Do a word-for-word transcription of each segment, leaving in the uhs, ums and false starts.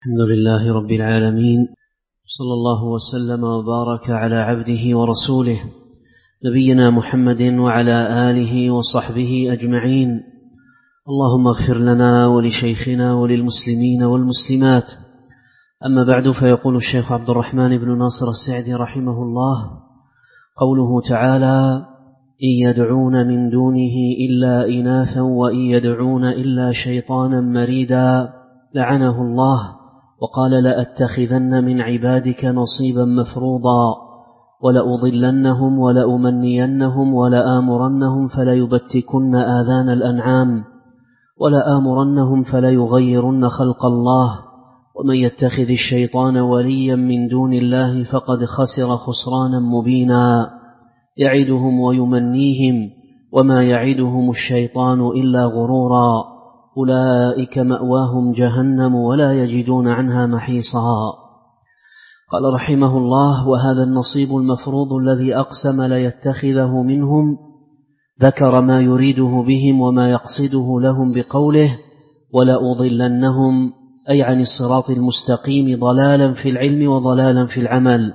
الحمد لله رب العالمين، صلى الله وسلم وبارك على عبده ورسوله نبينا محمد وعلى آله وصحبه أجمعين. اللهم اغفر لنا ولشيخنا وللمسلمين والمسلمات. أما بعد، فيقول الشيخ عبد الرحمن بن ناصر السعدي رحمه الله: قوله تعالى: إن يدعون من دونه إلا إناثا وإن يدعون إلا شيطانا مريدا لعنه الله، وقال: لأتخذن من عبادك نصيبا مفروضا ولأضلنهم ولأمنينهم ولآمرنهم فليبتكن آذان الأنعام ولآمرنهم فليغيرن خلق الله، ومن يتخذ الشيطان وليا من دون الله فقد خسر خسرانا مبينا، يعدهم ويمنيهم وما يعدهم الشيطان إلا غرورا، أولئك مأواهم جهنم ولا يجدون عنها محيصا. قال رحمه الله: وهذا النصيب المفروض الذي أقسم ليتخذه منهم ذكر ما يريده بهم وما يقصده لهم بقوله: ولأضلنهم، أي عن الصراط المستقيم ضلالا في العلم وضلالا في العمل،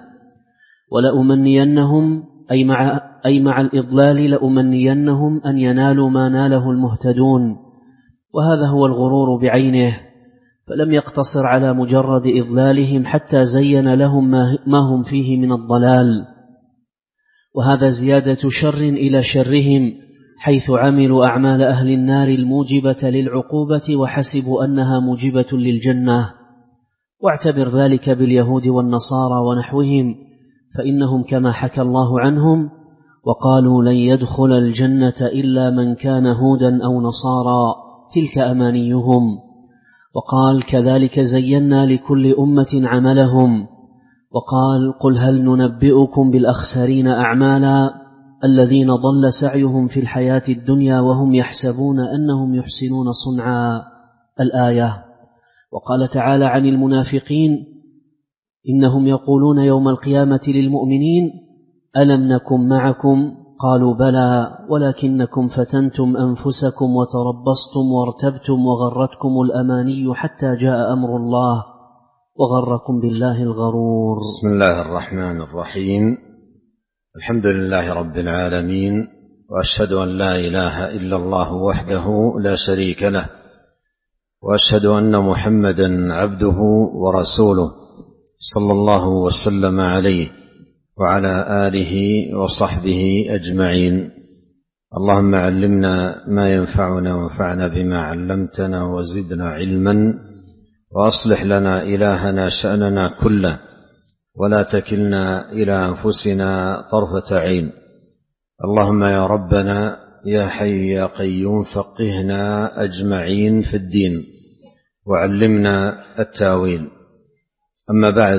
ولأمنينهم أي مع, أي مع الإضلال لأمنينهم أن ينالوا ما ناله المهتدون، وهذا هو الغرور بعينه، فلم يقتصر على مجرد إضلالهم حتى زين لهم ما هم فيه من الضلال، وهذا زيادة شر إلى شرهم، حيث عملوا أعمال أهل النار الموجبة للعقوبة وحسبوا أنها موجبة للجنة. واعتبر ذلك باليهود والنصارى ونحوهم، فإنهم كما حكى الله عنهم: وقالوا لن يدخل الجنة إلا من كان هودا أو نصارى تلك أمانيهم. وقال: كذلك زينا لكل أمة عملهم. وقال: قل هل ننبئكم بالأخسرين أعمالا الذين ضل سعيهم في الحياة الدنيا وهم يحسبون أنهم يحسنون صنعا، الآية. وقال تعالى عن المنافقين: إنهم يقولون يوم القيامة للمؤمنين: ألم نكن معكم؟ قالوا بلى ولكنكم فتنتم أنفسكم وتربصتم وارتبتم وغرتكم الأماني حتى جاء أمر الله وغركم بالله الغرور. بسم الله الرحمن الرحيم. الحمد لله رب العالمين، وأشهد أن لا إله إلا الله وحده لا شريك له، وأشهد أن محمدا عبده ورسوله صلى الله وسلم عليه وعلى آله وصحبه أجمعين. اللهم علمنا ما ينفعنا وانفعنا بما علمتنا وزدنا علما، وأصلح لنا إلهنا شأننا كله، ولا تكلنا إلى أنفسنا طرفة عين. اللهم يا ربنا يا حي يا قيوم فقهنا أجمعين في الدين، وعلمنا التاويل. أما بعد،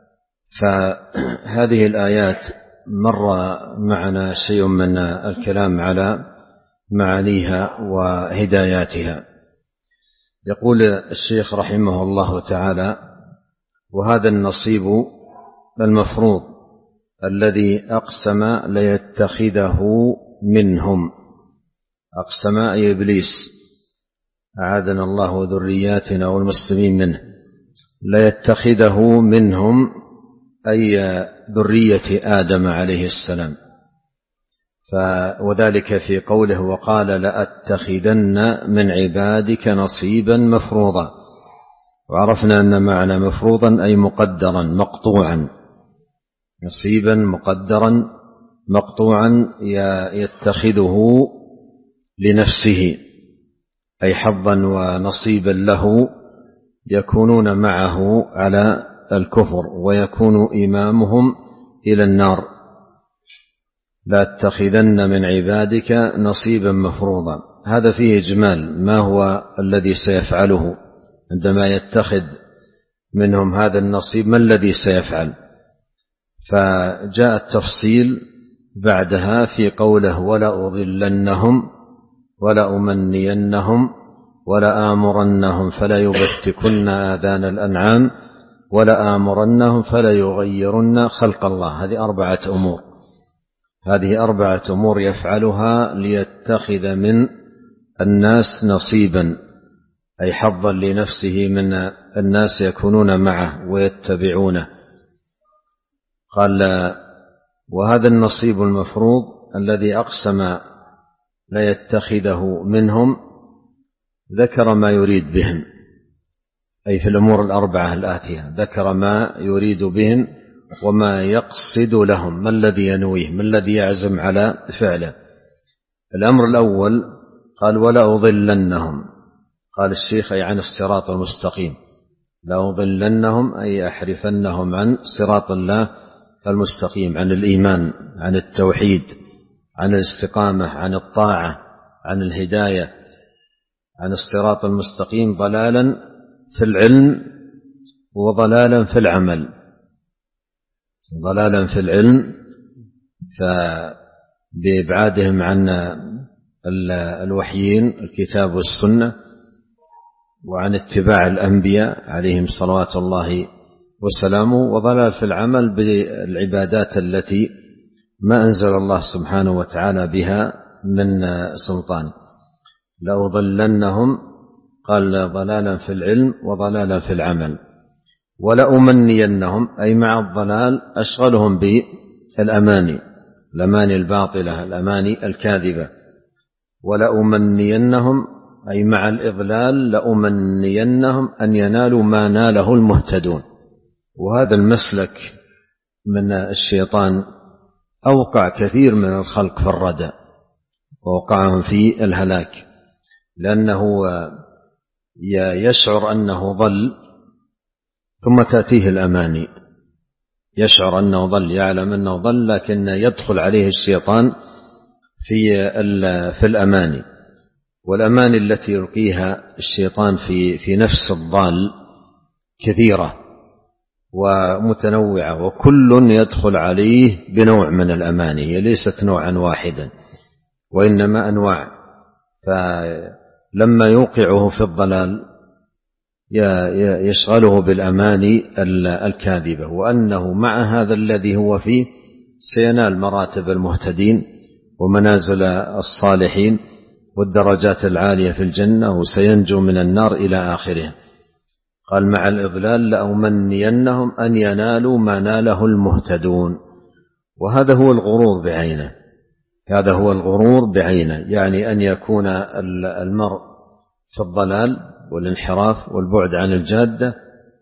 فهذه الآيات مر معنا شيء من الكلام على معانيها وهداياتها. يقول الشيخ رحمه الله تعالى: وهذا النصيب المفروض الذي أقسم ليتخذه منهم. أقسم أي إبليس، أعاذنا الله وذرياتنا والمسلمين منه. ليتخذه منهم أي ذرية آدم عليه السلام، وذلك في قوله: وقال لأتخذن من عبادك نصيبا مفروضا. وعرفنا أن معنى مفروضا أي مقدرا مقطوعا، نصيبا مقدرا مقطوعا يتخذه لنفسه، أي حظا ونصيبا له، يكونون معه على الكفر ويكون إمامهم إلى النار. لا تتخذن من عبادك نصيبا مفروضا. هذا فيه إجمال ما هو الذي سيفعله عندما يتخذ منهم هذا النصيب، ما الذي سيفعل؟ فجاء التفصيل بعدها في قوله: ولا أضلنهم ولا أمنينهم ولا آمرنهم فلا يبتكن آذان الأنعام ولا آمرنهم فلا يغيرن خلق الله. هذه أربعة أمور هذه أربعة أمور يفعلها ليتخذ من الناس نصيبا، أي حظا لنفسه من الناس يكونون معه ويتبعونه. قال وهذا النصيب المفروض الذي أقسم لا يتخذه منهم ذكر ما يريد بهم، أي في الأمور الأربعة الآتية ذكر ما يريد بهم وما يقصد لهم، ما الذي ينويه، ما الذي يعزم على فعله. الأمر الأول قال ولا أضلنهم، قال الشيخ أي عن الصراط المستقيم، لا أضلنهم أي أحرفنهم عن صراط الله المستقيم، عن الإيمان، عن التوحيد، عن الاستقامة، عن الطاعة، عن الهداية، عن الصراط المستقيم، ضلالا في العلم وضلالا في العمل. ضلالا في العلم فبإبعادهم عن الوحيين الكتاب والسنة وعن اتباع الأنبياء عليهم صلوات الله وسلامه، وضلال في العمل بالعبادات التي ما أنزل الله سبحانه وتعالى بها من سلطان. لأضلنهم قال ضلالا في العلم وضلالا في العمل. ولأمنينهم أي مع الضلال أشغلهم بالأماني، الأماني الباطلة، الأماني الكاذبة. ولأمنينهم أي مع الإضلال لأمنينهم أن ينالوا ما ناله المهتدون. وهذا المسلك من الشيطان أوقع كثير من الخلق في الردى ووقعهم في الهلاك، لأنه يشعر أنه ضل ثم تأتيه الأماني، يشعر أنه ضل، يعلم أنه ضل، لكن يدخل عليه الشيطان في في الأماني. والأماني التي يلقيها الشيطان في في نفس الضال كثيرة ومتنوعة، وكل يدخل عليه بنوع من الأماني، هي ليست نوعا واحدا وإنما أنواع. فلما يوقعه في الضلال يشغله بالأماني الكاذبة، وأنه مع هذا الذي هو فيه سينال مراتب المهتدين ومنازل الصالحين والدرجات العالية في الجنة وسينجو من النار إلى آخره. قال مع الإضلال لأمنينهم أن ينالوا ما ناله المهتدون. وهذا هو الغرور بعينه، هذا هو الغرور بعينه، يعني أن يكون المرء في الضلال والانحراف والبعد عن الجادة،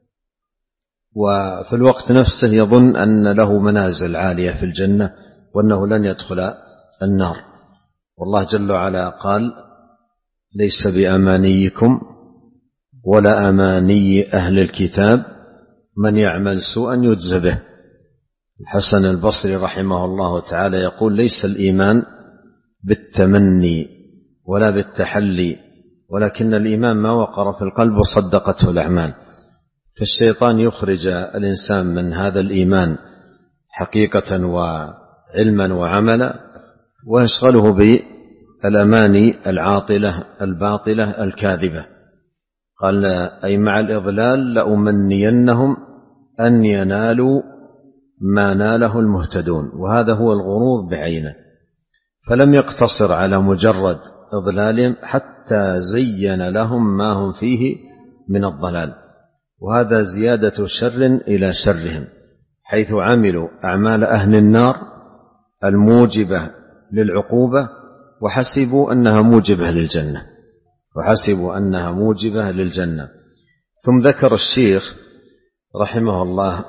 وفي الوقت نفسه يظن أن له منازل عالية في الجنة وأنه لن يدخل النار. والله جل وعلا قال ليس بأمانيكم ولا أماني أهل الكتاب من يعمل سوءا يجز به. الحسن البصري رحمه الله تعالى يقول ليس الإيمان بالتمني ولا بالتحلي، ولكن الإيمان ما وقر في القلب وصدقته الأعمال. فالشيطان يخرج الإنسان من هذا الإيمان حقيقة وعلما وعملا، ويشغله بالأماني العاطلة الباطلة الكاذبة. قال أي مع الإضلال لأمنينهم أن ينالوا ما ناله المهتدون. وهذا هو الغرور بعينه، فلم يقتصر على مجرد إضلالهم حتى زين لهم ما هم فيه من الضلال، وهذا زيادة شر إلى شرهم، حيث عملوا أعمال أهل النار الموجبة للعقوبة وحسبوا أنها موجبة للجنة وحسبوا أنها موجبة للجنة. ثم ذكر الشيخ رحمه الله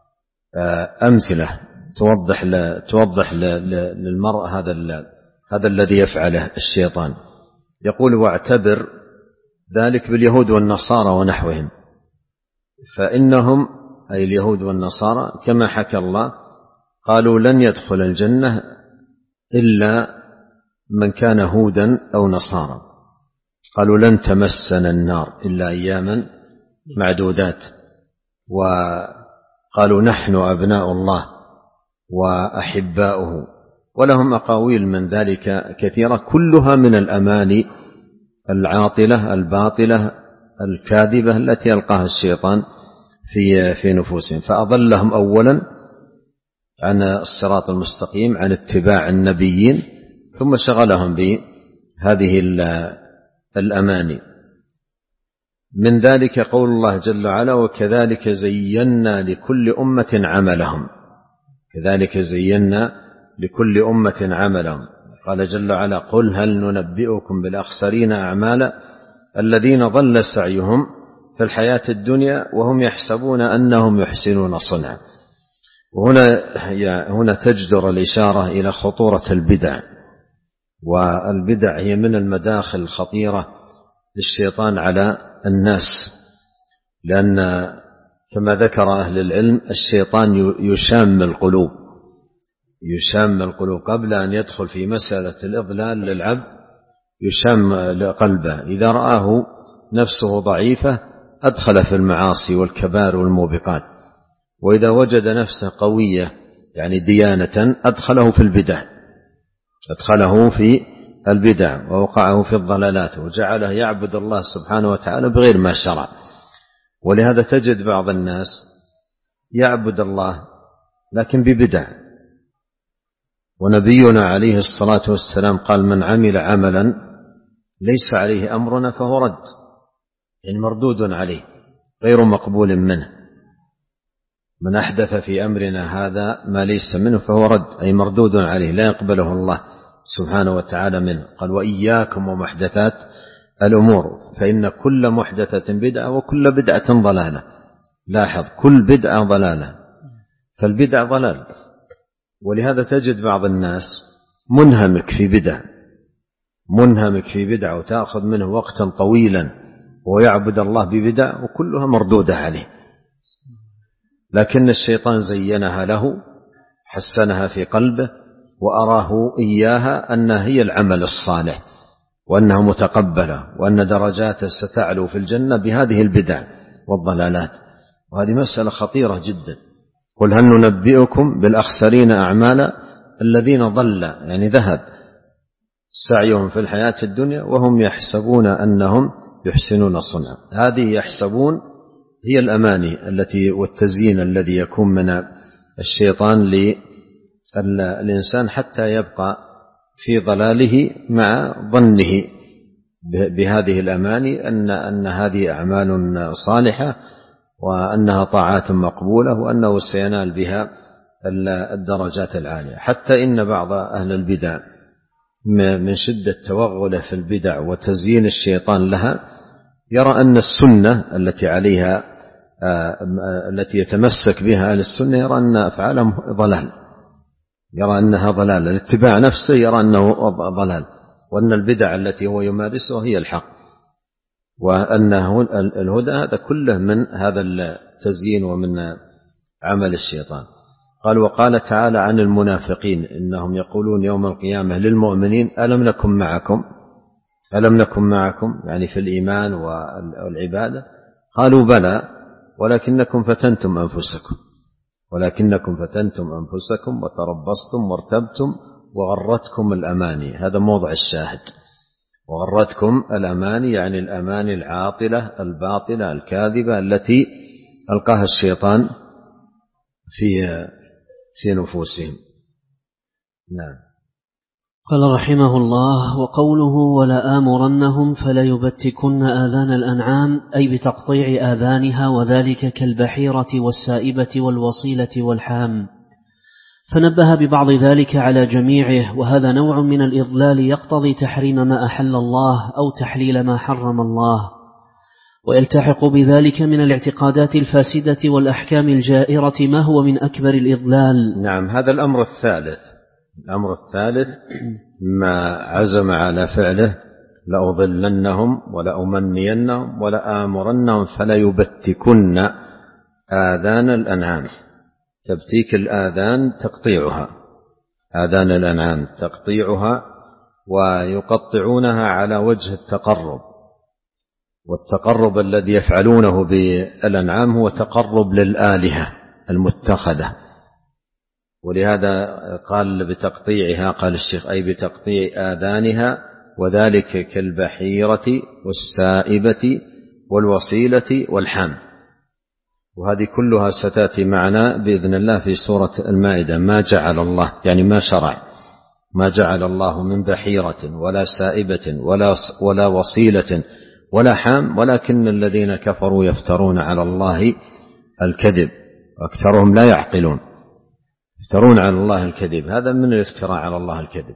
أمثلة توضح توضح للمرء هذا هذا الذي يفعله الشيطان. يقول واعتبر ذلك باليهود والنصارى ونحوهم، فإنهم أي اليهود والنصارى كما حكى الله قالوا لن يدخل الجنة إلا من كان هودا أو نصارى، قالوا لن تمسنا النار إلا أياما معدودات، وقالوا نحن أبناء الله وأحباؤه، ولهم أقاويل من ذلك كثيرة كلها من الأماني العاطلة الباطلة الكاذبة التي يلقاها الشيطان في في نفوسهم. فأضلهم أولا عن الصراط المستقيم، عن اتباع النبيين، ثم شغلهم بهذه الأماني. من ذلك قول الله جل وعلا: وكذلك زينا لكل أمة عملهم. كذلك زينا لكل أمة عملهم. قال جل وعلا: قل هل ننبئكم بالأخسرين أعمالا الذين ضل سعيهم في الحياة الدنيا وهم يحسبون أنهم يحسنون صنعا. وهنا هنا تجدر الإشارة إلى خطورة البدع، والبدع هي من المداخل الخطيرة للشيطان على الناس، لأن كما ذكر أهل العلم الشيطان يشام القلوب يشام القلوب قبل أن يدخل في مسألة الإضلال للعبد، يشام قلبه. إذا رآه نفسه ضعيفة أدخل في المعاصي والكبائر والموبقات، وإذا وجد نفسه قوية يعني ديانة أدخله في البدع أدخله في البدع ووقعه في الضلالات، وجعله يعبد الله سبحانه وتعالى بغير ما شرع. ولهذا تجد بعض الناس يعبد الله لكن ببدع. ونبينا عليه الصلاة والسلام قال: من عمل عملا ليس عليه أمرنا فهو رد، يعني مردود عليه غير مقبول منه. من أحدث في أمرنا هذا ما ليس منه فهو رد، أي مردود عليه لا يقبله الله سبحانه وتعالى منه. قال: وإياكم ومحدثات الأمور فإن كل محدثة بدعة وكل بدعة ضلالة. لاحظ، كل بدعة ضلالة، فالبدع ضلال. ولهذا تجد بعض الناس منهمك في بدع منهمك في بدع وتأخذ منه وقتا طويلا ويعبد الله ببدع وكلها مردودة عليه، لكن الشيطان زينها له، حسنها في قلبه، وأراه إياها أنها هي العمل الصالح، وأنها متقبلة، وأن درجاته ستعلو في الجنة بهذه البدع والضلالات. وهذه مسألة خطيرة جدا. قل هل ننبئكم بالأخسرين أعمالا الذين ضل يعني ذهب سعيهم في الحياة الدنيا وهم يحسبون أنهم يحسنون صنعا. هذه يحسبون هي الأماني التي والتزيين الذي يكون من الشيطان للإنسان حتى يبقى في ضلاله مع ظنه بهذه الأماني أن أن هذه أعمال صالحة وأنها طاعات مقبولة وأنه سينال بها الدرجات العالية. حتى إن بعض أهل البدع من شدة توغله في البدع وتزيين الشيطان لها يرى أن السنة التي عليها التي يتمسك بها أهل السنة يرى أن أفعالهم ضلال، يرى أنها ضلال. الاتباع نفسه يرى أنه ضلال، وأن البدع التي هو يمارسها هي الحق، وأن الهدى هذا كله من هذا التزيين ومن عمل الشيطان. قال: وقال تعالى عن المنافقين إنهم يقولون يوم القيامة للمؤمنين ألم نكن معكم ألم نكن معكم يعني في الإيمان والعبادة؟ قالوا بلى ولكنكم فتنتم أنفسكم ولكنكم فتنتم أنفسكم وتربصتم وارتبتم وغرتكم الأماني. هذا موضع الشاهد، وغرتكم الأماني يعني الأماني العاطلة الباطلة الكاذبة التي ألقاها الشيطان في في نفوسهم. نعم. قال رحمه الله: وقوله ولا آمرنهم فلا يبتكن آذان الأنعام، أي بتقطيع آذانها، وذلك كالبحيرة والسائبة والوصيلة والحام. فنبه ببعض ذلك على جميعه، وهذا نوع من الإضلال يقتضي تحريم ما أحل الله أو تحليل ما حرم الله، ويلتحق بذلك من الاعتقادات الفاسدة والأحكام الجائرة ما هو من أكبر الإضلال. نعم. هذا الأمر الثالث الأمر الثالث ما عزم على فعله: لأضلنهم ولأمنينهم ولآمرنهم فلا يبتكن آذان الأنعام. تبتيك الآذان تقطيعها، آذان الأنعام تقطيعها، ويقطعونها على وجه التقرب. والتقرب الذي يفعلونه بالأنعام هو تقرب للآلهة المتخذة. ولهذا قال بتقطيعها، قال الشيخ أي بتقطيع آذانها، وذلك كالبحيرة والسائبة والوصيلة والحام. وهذه كلها ستأتي معنا بإذن الله في سورة المائدة. ما جعل الله يعني ما شرع، ما جعل الله من بحيرة ولا سائبة ولا ولا وصيلة ولا حام، ولكن الذين كفروا يفترون على الله الكذب وأكثرهم لا يعقلون. يفترون على الله الكذب، هذا من الافتراء على الله الكذب.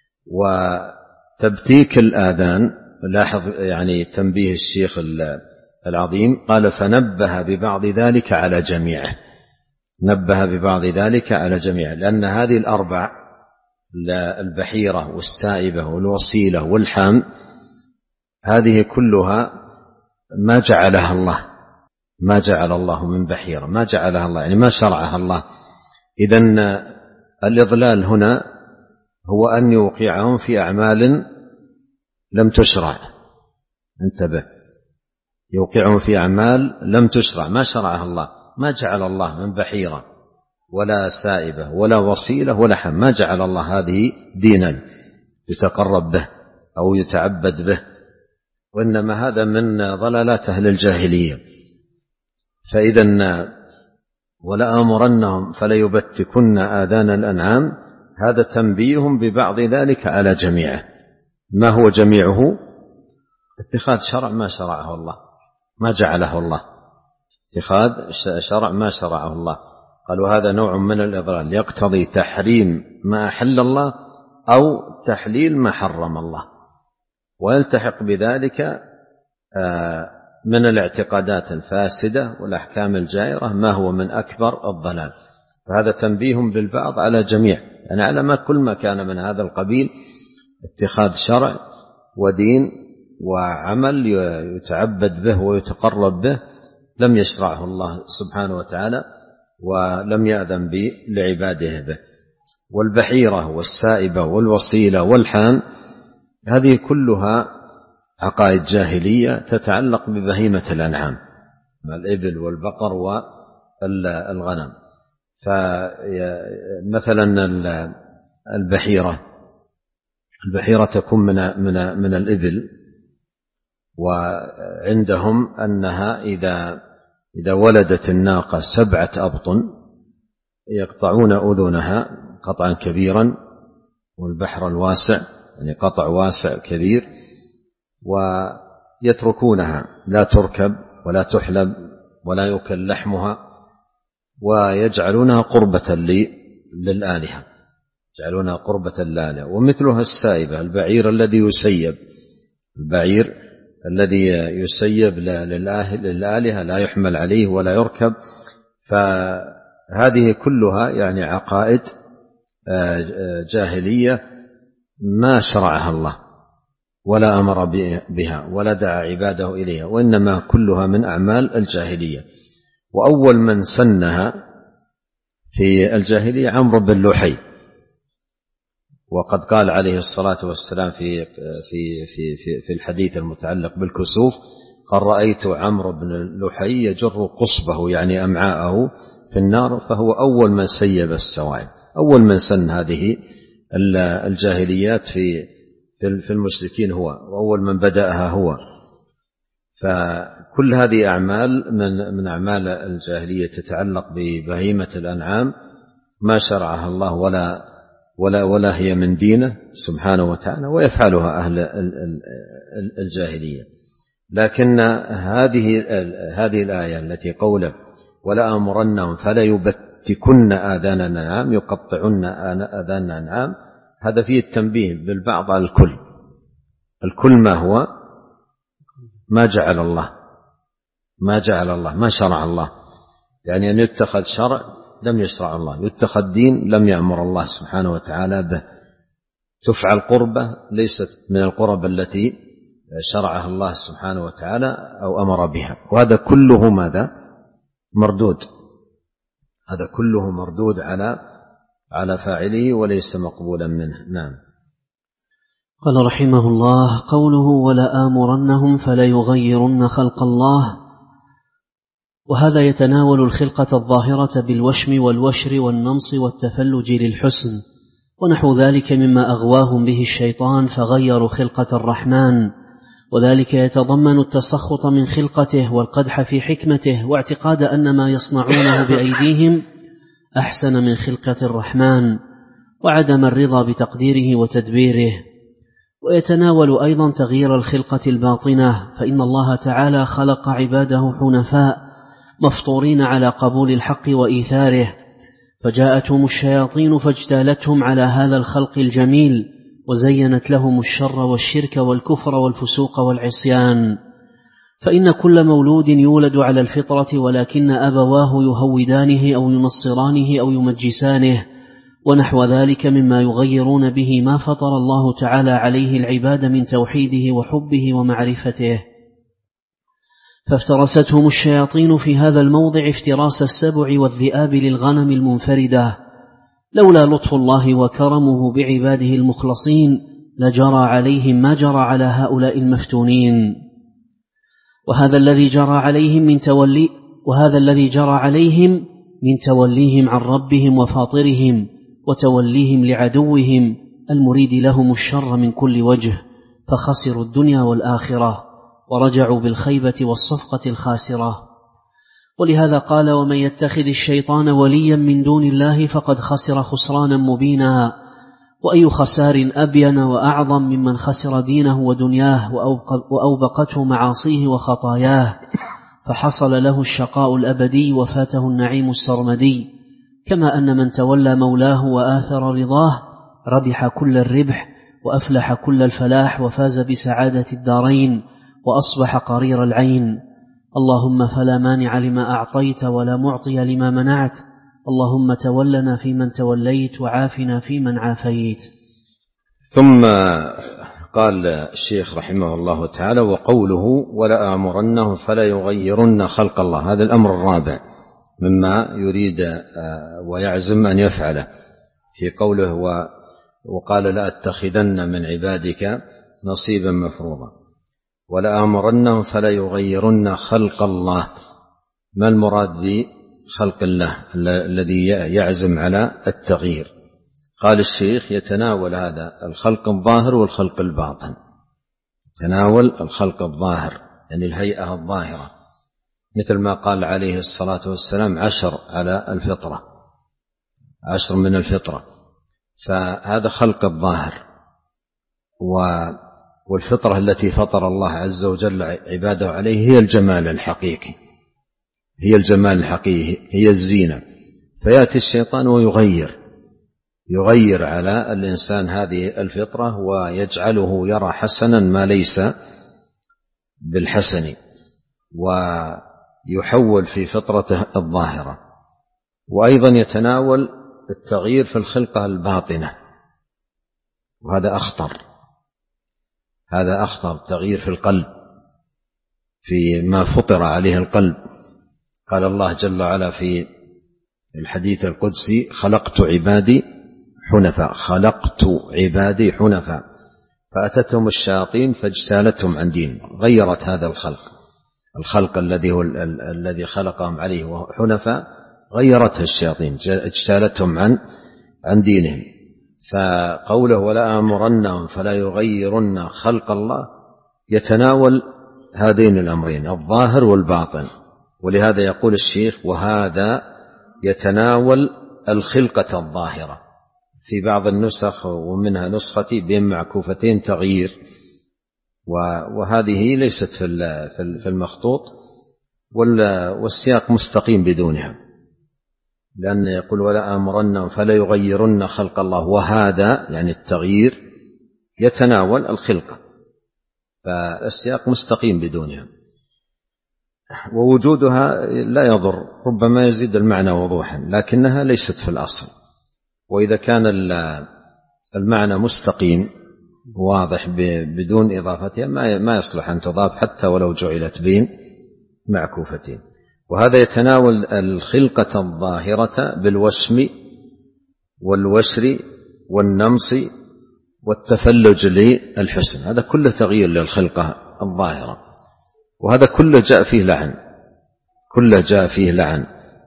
وتبتيك الآذان، لاحظ يعني تنبيه الشيخ العظيم، قال فنبه ببعض ذلك على جميعه، نبه ببعض ذلك على جميعه، لأن هذه الأربع، البحيرة والسائبة والوصيلة والحام، هذه كلها ما جعلها الله، ما جعل الله من بحيرة، ما جعلها الله يعني ما شرعها الله. إذن الإضلال هنا هو أن يوقعهم في أعمال لم تشرع، انتبه، يوقعهم في أعمال لم تشرع، ما شرعها الله، ما جعل الله من بحيرة ولا سائبة ولا وصيلة ولا حم، ما جعل الله هذه دينا يتقرب به أو يتعبد به، وإنما هذا من ضلالات أهل الجاهلية. فإذا ولا آمرنهم فليبتكن آذان الأنعام، هذا تنبيه ببعض ذلك على جميعه. ما هو جميعه؟ اتخاذ شرع ما شرعه الله، ما جعله الله، اتخاذ شرع ما شرعه الله. قالوا هذا نوع من الإضلال يقتضي تحريم ما أحل الله أو تحليل ما حرم الله، ويلتحق بذلك من الاعتقادات الفاسدة والأحكام الجائرة ما هو من أكبر الضلال. فهذا تنبيه بالبعض على جميع، يعني على ما كل ما كان من هذا القبيل، اتخاذ شرع ودين وعمل يتعبد به ويتقرب به لم يشرعه الله سبحانه وتعالى ولم يأذن به لعباده به. والبحيرة والسائبة والوصيلة والحام، هذه كلها عقائد جاهلية تتعلق ببهيمة الأنعام، الإبل والبقر والغنم. فمثلا البحيرة البحيرة تكون من من من الإبل، وعندهم أنها إذا إذا ولدت الناقة سبعة أبطن يقطعون أذنها قطعا كبيرا، والبحر الواسع يعني قطع واسع كبير، ويتركونها لا تركب ولا تحلب ولا يؤكل لحمها، ويجعلونها قربة للآلهة، يجعلونها قربة للآلهة. ومثلها السائبة، البعير الذي يسيب، البعير الذي يسيب للآلهة لا يحمل عليه ولا يركب. فهذه كلها يعني عقائد جاهلية ما شرعها الله ولا أمر بها ولا دعا عباده إليها، وإنما كلها من أعمال الجاهلية. وأول من سنها في الجاهلية عمرو بن لحي، وقد قال عليه الصلاة والسلام في في في في, في الحديث المتعلق بالكسوف، قال رأيت عمرو بن لحي يجر قصبه يعني أمعاءه في النار، فهو أول من سيب السوائب، أول من سن هذه الجاهليات في في المشركين هو، وأول من بدأها هو. فكل هذه أعمال من من أعمال الجاهلية تتعلق ببهيمة الأنعام ما شرعها الله ولا ولا ولا هي من دينه سبحانه وتعالى، ويفعلها أهل الجاهلية. لكن هذه هذه الآية التي قوله ولا أمرنهم فلا يبتكن آذان الأنعام، يقطعن آذان الأنعام، هذا فيه التنبيه بالبعض على الكل. الكل ما هو؟ ما جعل الله، ما جعل الله، ما شرع الله، يعني أن يتخذ شرع لم يشرع الله، يتخذ دين لم يأمر الله سبحانه وتعالى به، تفعل قربة ليست من القرب التي شرعها الله سبحانه وتعالى أو أمر بها. وهذا كله ماذا؟ مردود، هذا كله مردود على على فاعله وليس مقبولا منه. نعم. قال رحمه الله: قوله ولا آمرنهم فلا يغيرن خلق الله، وهذا يتناول الخلقة الظاهرة بالوشم والوشر والنمص والتفلج للحسن ونحو ذلك مما أغواهم به الشيطان فغيروا خلقة الرحمن، وذلك يتضمن التسخط من خلقته والقدح في حكمته واعتقاد أن ما يصنعونه بأيديهم أحسن من خلقة الرحمن، وعدم الرضا بتقديره وتدبيره. ويتناول أيضا تغيير الخلقة الباطنة، فإن الله تعالى خلق عباده حنفاء مفطورين على قبول الحق وإيثاره، فجاءتهم الشياطين فاجتالتهم على هذا الخلق الجميل، وزينت لهم الشر والشرك والكفر والفسوق والعصيان. فإن كل مولود يولد على الفطرة، ولكن أبواه يهودانه أو ينصرانه أو يمجسانه ونحو ذلك مما يغيرون به ما فطر الله تعالى عليه العباد من توحيده وحبه ومعرفته. فافترستهم الشياطين في هذا الموضع افتراس السبع والذئاب للغنم المنفردة، لولا لطف الله وكرمه بعباده المخلصين لجرى عليهم ما جرى على هؤلاء المفتونين. وهذا الذي جرى عليهم من تولي وهذا الذي جرى عليهم من توليهم عن ربهم وفاطرهم وتوليهم لعدوهم المريد لهم الشر من كل وجه، فخسروا الدنيا والآخرة ورجعوا بالخيبة والصفقة الخاسرة. ولهذا قال: ومن يتخذ الشيطان وليا من دون الله فقد خسر خسرانا مبينا. وأي خسار أبين وأعظم ممن خسر دينه ودنياه وأوبقته معاصيه وخطاياه، فحصل له الشقاء الأبدي وفاته النعيم السرمدي، كما أن من تولى مولاه وآثر رضاه ربح كل الربح وأفلح كل الفلاح وفاز بسعادة الدارين وأصبح قرير العين. اللهم فلا مانع لما أعطيت ولا معطي لما منعت، اللهم تولنا فيمن توليت وعافنا فيمن عافيت. ثم قال الشيخ رحمه الله تعالى: وقوله ولآمرنهم فلا يغيرن خلق الله، هذا الأمر الرابع مما يريد ويعزم أن يفعله في قوله وقال لأتخذن من عبادك نصيبا مفروضا. ولآمرنهم فلا يغيرن خلق الله، ما المراد بخلق الله الذي يعزم على التغيير؟ قال الشيخ: يتناول هذا الخلق الظاهر والخلق الباطن. يتناول الخلق الظاهر يعني الهيئة الظاهرة، مثل ما قال عليه الصلاة والسلام: عشر على الفطرة، عشر من الفطرة، فهذا خلق الظاهر. والفطرة التي فطر الله عز وجل عباده عليه هي الجمال الحقيقي، هي الجمال الحقيقي، هي الزينة. فيأتي الشيطان ويغير يغير على الإنسان هذه الفطرة ويجعله يرى حسنا ما ليس بالحسن، ويحول في فطرته الظاهرة. وأيضا يتناول التغيير في الخلقة الباطنة، وهذا أخطر، هذا أخطر، تغيير في القلب، في ما فطر عليه القلب. قال الله جل وعلا في الحديث القدسي: خلقت عبادي حنفاء، خلقت عبادي حنفاء، فأتتهم الشياطين فاجتالتهم عن دين، غيرت هذا الخلق، الخلق الذي هو الذي خلقهم عليه وهو حنفاء، غيرته الشياطين، اجتالتهم عن عن دينهم. فقوله ولا آمرنهم فلا يغيرن خلق الله يتناول هذين الأمرين، الظاهر والباطن. ولهذا يقول الشيخ: وهذا يتناول الخلقة الظاهرة. في بعض النسخ ومنها نسختي بين معكوفتين تغيير، وهذه ليست في المخطوط، والسياق مستقيم بدونها، لأن يقول ولا آمرنهم فلا يغيرن خلق الله، وهذا يعني التغيير يتناول الخلقة، فالسياق مستقيم بدونها. ووجودها لا يضر، ربما يزيد المعنى وضوحا، لكنها ليست في الأصل. وإذا كان المعنى مستقيم واضح بدون إضافتها ما يصلح أن تضاف حتى ولو جعلت بين معكوفتين. وهذا يتناول الخلقة الظاهرة بالوشم والوشر والنمص والتفلج للحسن، هذا كله تغيير للخلقة الظاهرة، وهذا كله جاء فيه لعن، كله جاء فيه لعن.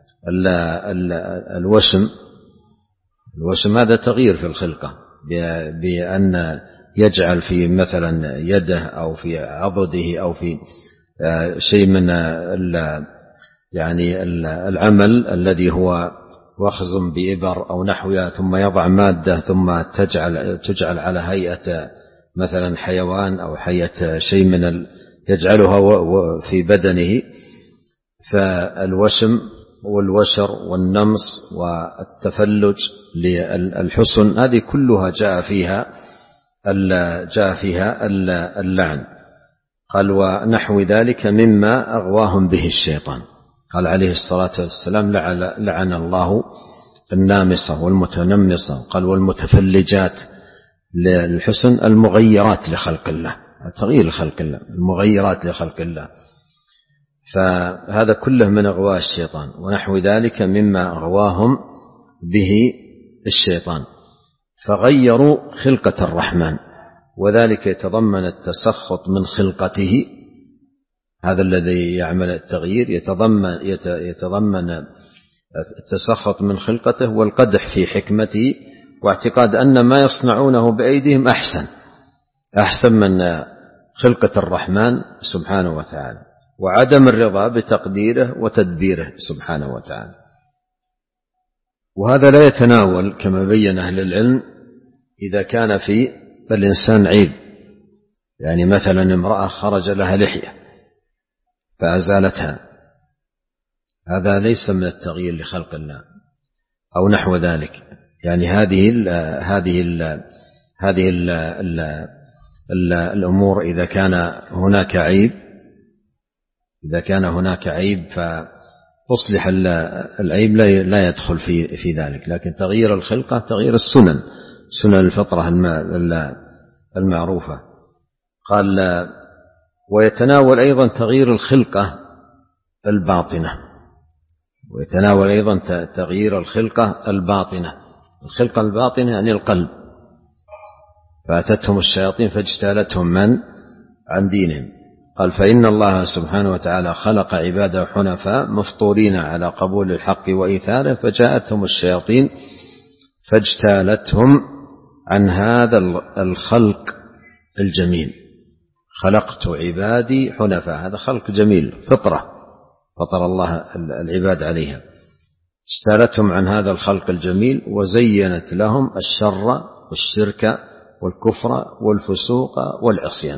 الوشم الوشم هذا تغيير في الخلقة، بأن يجعل في مثلا يده أو في عضده أو في شيء من يعني العمل الذي هو وخز بإبر أو نحوها، ثم يضع مادة ثم تجعل تجعل على هيئة مثلا حيوان أو حية شيء من ال... يجعلها في بدنه، فالوشم والوشر والنمص والتفلج للحسن هذه كلها جاء فيها جاء فيها اللعن. قال ونحو ذلك مما أغواهم به الشيطان. قال عليه الصلاة والسلام لعن الله النامصة والمتنمصة. قال والمتفلجات للحسن المغيرات لخلق الله، تغيير لخلق الله، المغيرات لخلق الله. فهذا كله من أغواء الشيطان. ونحو ذلك مما أغواهم به الشيطان، فغيروا خلقة الرحمن، وذلك يتضمن التسخط من خلقته. هذا الذي يعمل التغيير يتضمن يتضمن التسخط من خلقته والقدح في حكمته، واعتقاد أن ما يصنعونه بأيديهم أحسن أحسن من خلقة الرحمن سبحانه وتعالى، وعدم الرضا بتقديره وتدبيره سبحانه وتعالى. وهذا لا يتناول كما بين أهل العلم إذا كان في الإنسان عيب، يعني مثلا امرأة خرج لها لحية فأزالتها، هذا ليس من التغيير لخلق الله أو نحو ذلك. يعني هذه ال هذه ال هذه ال ال ال الأمور إذا كان هناك عيب إذا كان هناك عيب فأصلح العيب لا يدخل في في ذلك. لكن تغيير الخلقة تغيير السنن، سنن الفطرة المعروفة. قال ويتناول أيضا تغيير الخلقة الباطنة، ويتناول أيضا تغيير الخلقة الباطنة. الخلقة الباطنة يعني القلب، فأتتهم الشياطين فاجتالتهم من عن دينهم. قال فإن الله سبحانه وتعالى خلق عباده حنفاء مفطورين على قبول الحق وإيثاره، فجاءتهم الشياطين فاجتالتهم عن هذا الخلق الجميل. خلقت عبادي حنفاء، هذا خلق جميل، فطرة فطر الله العباد عليها. اجتالتهم عن هذا الخلق الجميل وزينت لهم الشر والشرك والكفر والفسوق والعصيان.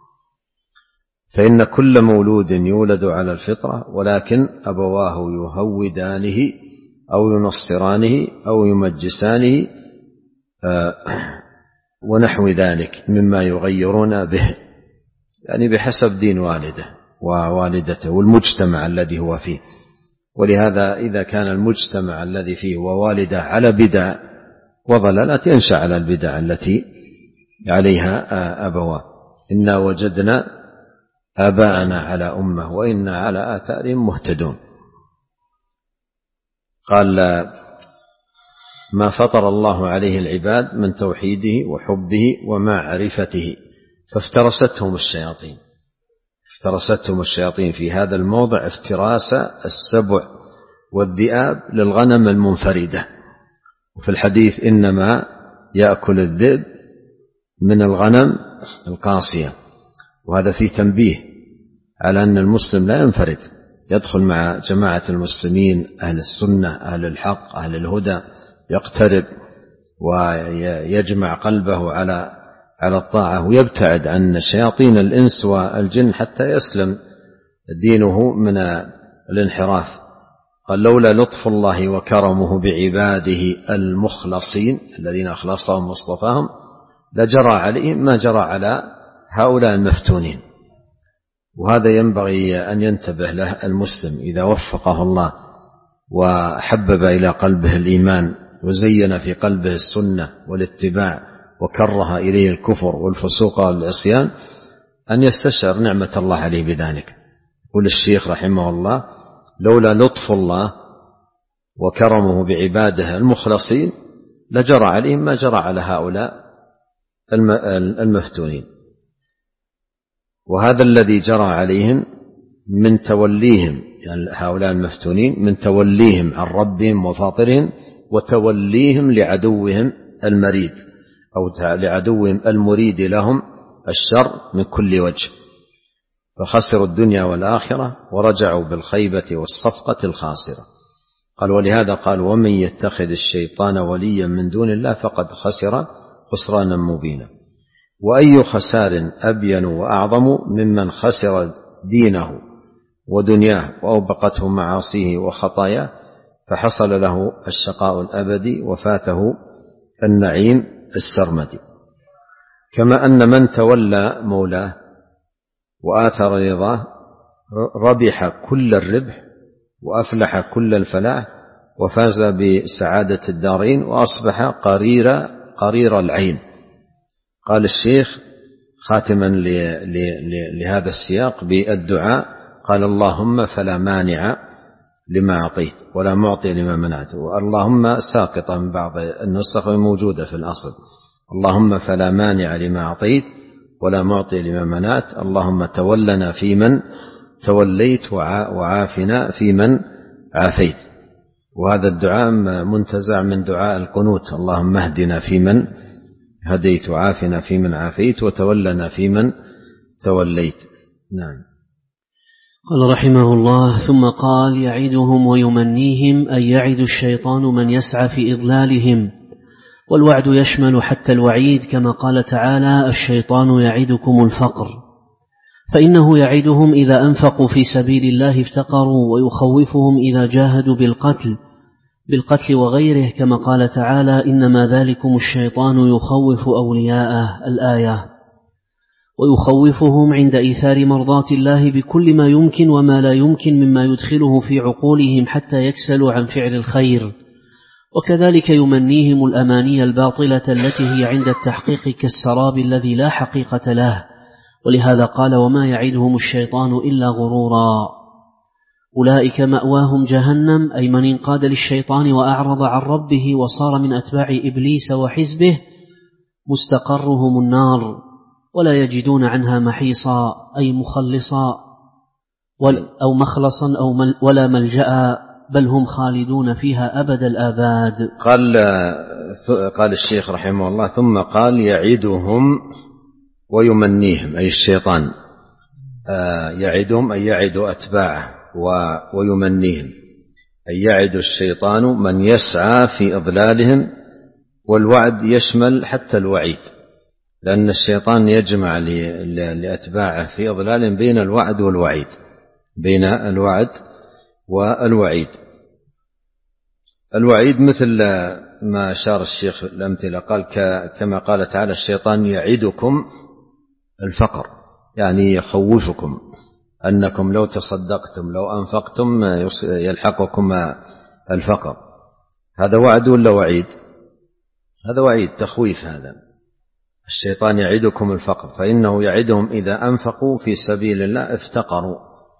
فإن كل مولود يولد على الفطرة، ولكن أبواه يهودانه أو ينصرانه أو يمجسانه ونحو ذلك مما يغيرون به، يعني بحسب دين والده ووالدته والمجتمع الذي هو فيه. ولهذا إذا كان المجتمع الذي فيه ووالده على بدع وضلالات ينشأ على البدع التي عليها أبواه. إنا وجدنا آباءنا على أمة وإنا على آثارهم مهتدون. قال ما فطر الله عليه العباد من توحيده وحبه ومعرفته، فافترستهم الشياطين افترستهم الشياطين في هذا الموضع افتراس السبع والذئاب للغنم المنفردة. وفي الحديث إنما يأكل الذئب من الغنم القاصية. وهذا فيه تنبيه على أن المسلم لا ينفرد، يدخل مع جماعة المسلمين أهل السنة أهل الحق أهل الهدى، يقترب ويجمع قلبه على على الطاعة ويبتعد عن شياطين الإنس والجن حتى يسلم دينه من الانحراف. قال لولا لطف الله وكرمه بعباده المخلصين الذين أخلصهم واصطفاهم لجرى عليهم ما جرى على هؤلاء المفتونين. وهذا ينبغي أن ينتبه له المسلم إذا وفقه الله وحبب إلى قلبه الإيمان وزين في قلبه السنة والاتباع وكره إليه الكفر والفسوق والعصيان، أن يستشعر نعمة الله عليه بذلك. يقول الشيخ رحمه الله لولا لطف الله وكرمه بعباده المخلصين لجرى عليهم ما جرى على هؤلاء المفتونين. وهذا الذي جرى عليهم من توليهم، يعني هؤلاء المفتونين من توليهم عن ربهم وفاطرهم وتوليهم لعدوهم المريد أو لعدوهم المريد لهم الشر من كل وجه، فخسروا الدنيا والآخرة ورجعوا بالخيبة والصفقة الخاسرة. قال ولهذا قال ومن يتخذ الشيطان وليا من دون الله فقد خسر خسرانا مبينا. وأي خسار أبين وأعظم ممن خسر دينه ودنياه وأوبقته معاصيه وخطاياه فحصل له الشقاء الأبدي وفاته النعيم السرمدي. كما أن من تولى مولاه وآثر رضاه ربح كل الربح وأفلح كل الفلاح وفاز بسعادة الدارين وأصبح قرير قرير العين. قال الشيخ خاتما لهذا السياق بالدعاء قال اللهم فلا مانع لما أعطيت ولا معطي لما منعت، واللهم ساقطة من بعض النسخ موجودة في الأصل، اللهم فلا مانع لما أعطيت ولا معطي لما منعت، اللهم تولنا فيمن توليت وعافنا فيمن عافيت. وهذا الدعاء منتزع من دعاء القنوت، اللهم اهدنا فيمن هديت وعافنا فيمن عافيت وتولنا فيمن توليت. نعم. قال رحمه الله: ثم قال: يعدهم ويمنيهم، أي يعد الشيطان من يسعى في إضلالهم، والوعد يشمل حتى الوعيد، كما قال تعالى: الشيطان يعدكم الفقر، فإنه يعدهم إذا أنفقوا في سبيل الله افتقروا، ويخوفهم إذا جاهدوا بالقتل بالقتل وغيره، كما قال تعالى: إنما ذلكم الشيطان يخوف أولياءه، الآية. ويخوفهم عند إيثار مرضات الله بكل ما يمكن وما لا يمكن مما يدخله في عقولهم حتى يكسلوا عن فعل الخير. وكذلك يمنيهم الأماني الباطلة التي هي عند التحقيق كالسراب الذي لا حقيقة له، ولهذا قال: وما يعدهم الشيطان إلا غرورا. أولئك مأواهم جهنم، أي من انقاد للشيطان وأعرض عن ربه وصار من أتباع إبليس وحزبه مستقرهم النار، ولا يجدون عنها محيصا، أي مخلصا أو مخلصا أو مل ولا ملجأ، بل هم خالدون فيها أبد الآباد. قال قال الشيخ رحمه الله: ثم قال: يعدهم ويمنيهم، أي الشيطان يعدهم أي يعد أتباعه، ويمنيهم أي يعد الشيطان من يسعى في إضلالهم، والوعد يشمل حتى الوعيد، لأن الشيطان يجمع لأتباعه في إضلالهم بين الوعد والوعيد بين الوعد والوعيد. الوعيد مثل ما أشار الشيخ الأمثلة، قال كما قال تعالى: الشيطان يعدكم الفقر، يعني يخوفكم أنكم لو تصدقتم لو أنفقتم يلحقكم الفقر. هذا وعد ولا وعيد؟ هذا وعيد، تخويف. هذا الشيطان يعدكم الفقر، فإنه يعدهم إذا أنفقوا في سبيل الله افتقروا،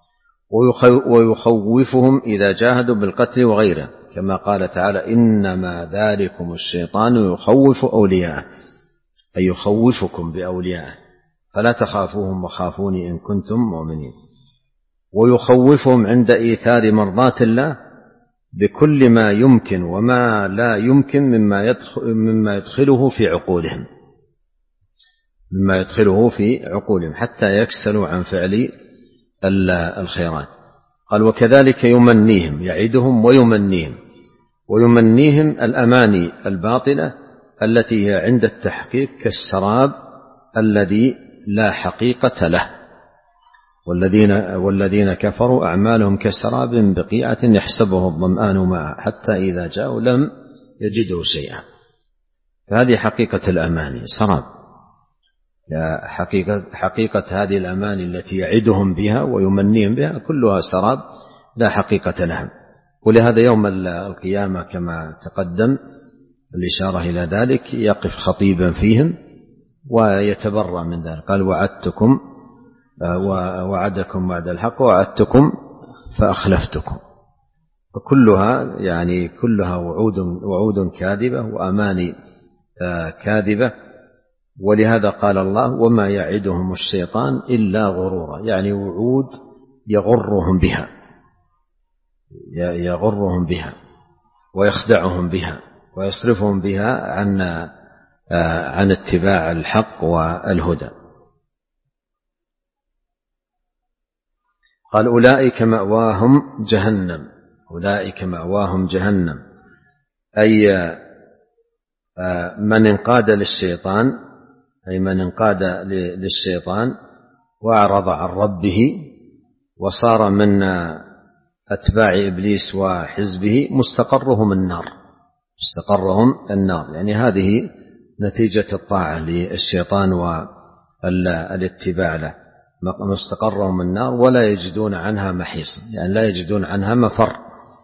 ويخوفهم إذا جاهدوا بالقتل وغيره، كما قال تعالى: إنما ذلكم الشيطان يخوف أولياءه، أي يخوفكم بأوليائه، فلا تخافوهم وخافوني إن كنتم مؤمنين. ويخوفهم عند إيثار مرضات الله بكل ما يمكن وما لا يمكن مما يدخل مما يدخله في عقولهم مما يدخله في عقولهم حتى يكسلوا عن فعل الخيرات. قال: وكذلك يمنيهم، يعدهم ويمنيهم. ويمنيهم الأماني الباطلة التي هي عند التحقيق كالسراب الذي لا حقيقة له، والذين, والذين كفروا أعمالهم كسراب بقيعة يحسبه الظمآن ماء حتى إذا جاءوا لم يجدوا شيئا. فهذه حقيقة الأماني، سراب. حقيقة, حقيقة هذه الأماني التي يعدهم بها ويمنيهم بها كلها سراب لا حقيقة لهم. ولهذا يوم القيامة كما تقدم الإشارة إلى ذلك يقف خطيبا فيهم ويتبرأ من ذلك. قال: وعدتكم ووعدكم وعد الحق ووعدتكم فأخلفتكم. فكلها يعني كلها وعود وعود كاذبة وأماني كاذبة. ولهذا قال الله: وما يعدهم الشيطان إلا غرورا، يعني وعود يغرهم بها يغرهم بها ويخدعهم بها ويصرفهم بها عن عن اتباع الحق والهدى. قال: أولئك مأواهم جهنم، أولئك مأواهم جهنم، أي من انقاد للشيطان أي من انقاد للشيطان وأعرض عن ربه وصار من أتباع إبليس وحزبه مستقرهم النار مستقرهم النار يعني هذه نتيجة الطاعة للشيطان والاتباع له، مستقرهم النار ولا يجدون عنها محيصا يعني لا يجدون عنها مفر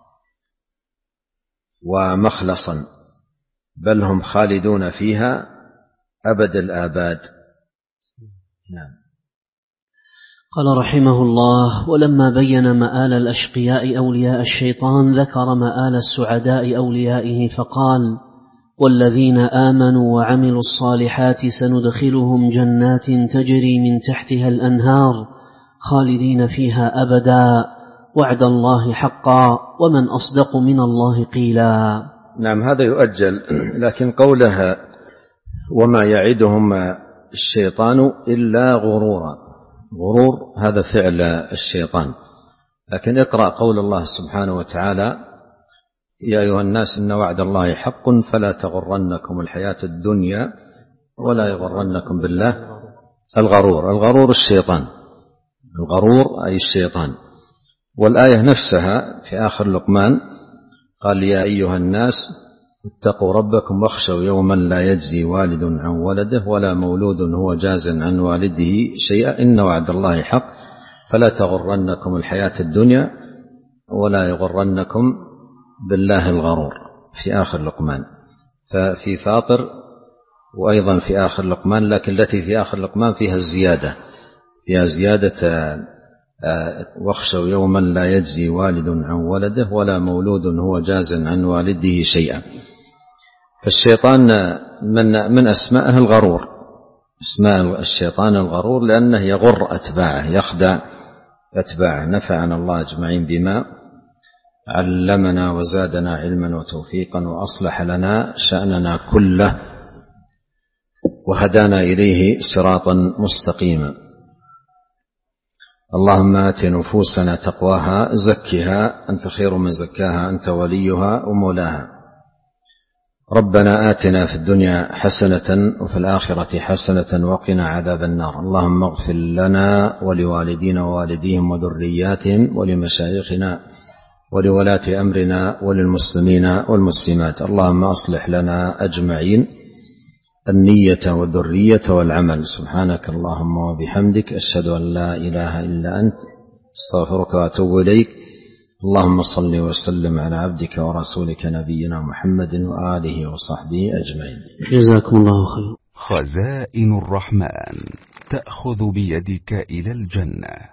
ومخلصا، بل هم خالدون فيها أبد الآباد. نعم. قال رحمه الله: ولما بين مآل الأشقياء أولياء الشيطان ذكر مآل السعداء أوليائه فقال: والذين آمنوا وعملوا الصالحات سندخلهم جنات تجري من تحتها الأنهار خالدين فيها أبدا وعد الله حقا ومن أصدق من الله قيلا. نعم، هذا يؤجل، لكن قولها وما يعدهم الشيطان إلا غرورا، غرور هذا فعل الشيطان. لكن اقرأ قول الله سبحانه وتعالى: يا أيها الناس إن وعد الله حق فلا تغرنكم الحياة الدنيا ولا يغرنكم بالله الغرور. الغرور الشيطان، الغرور أي الشيطان. والآية نفسها في آخر لقمان قال: يا أيها الناس اتقوا ربكم واخشوا يوما لا يجزي والد عن ولده ولا مولود هو جاز عن والده شيئا إن وعد الله حق فلا تغرنكم الحياة الدنيا ولا يغرنكم بالله الغرور في آخر لقمان. ففي فاطر وأيضا في آخر لقمان، لكن التي في آخر لقمان فيها الزيادة، فيها زيادة واخشوا يوما لا يجزي والد عن ولده ولا مولود هو جاز عن والده شيئا. فالشيطان من من أسمائه الغرور، اسماء الشيطان الغرور لأنه يغر أتباعه، يخدع أتباعه. نفعنا الله أجمعين بما علمنا وزادنا علما وتوفيقا وأصلح لنا شأننا كله وهدانا إليه صراطا مستقيما. اللهم آت نفوسنا تقواها زكها أنت خير من زكاها أنت وليها ومولاها. ربنا آتنا في الدنيا حسنة وفي الآخرة حسنة وقنا عذاب النار. اللهم اغفر لنا ولوالدينا ووالديهم وذرياتهم ولمشايخنا ولولاة أمرنا وللمسلمين والمسلمات. اللهم أصلح لنا أجمعين النية والذرية والعمل. سبحانك اللهم وبحمدك أشهد أن لا إله إلا أنت استغفرك وأتوب إليك. اللهم صل وسلم على عبدك ورسولك نبينا محمد وآله وصحبه أجمعين. جزاكم الله خير. خزائن الرحمن تأخذ بيدك إلى الجنة.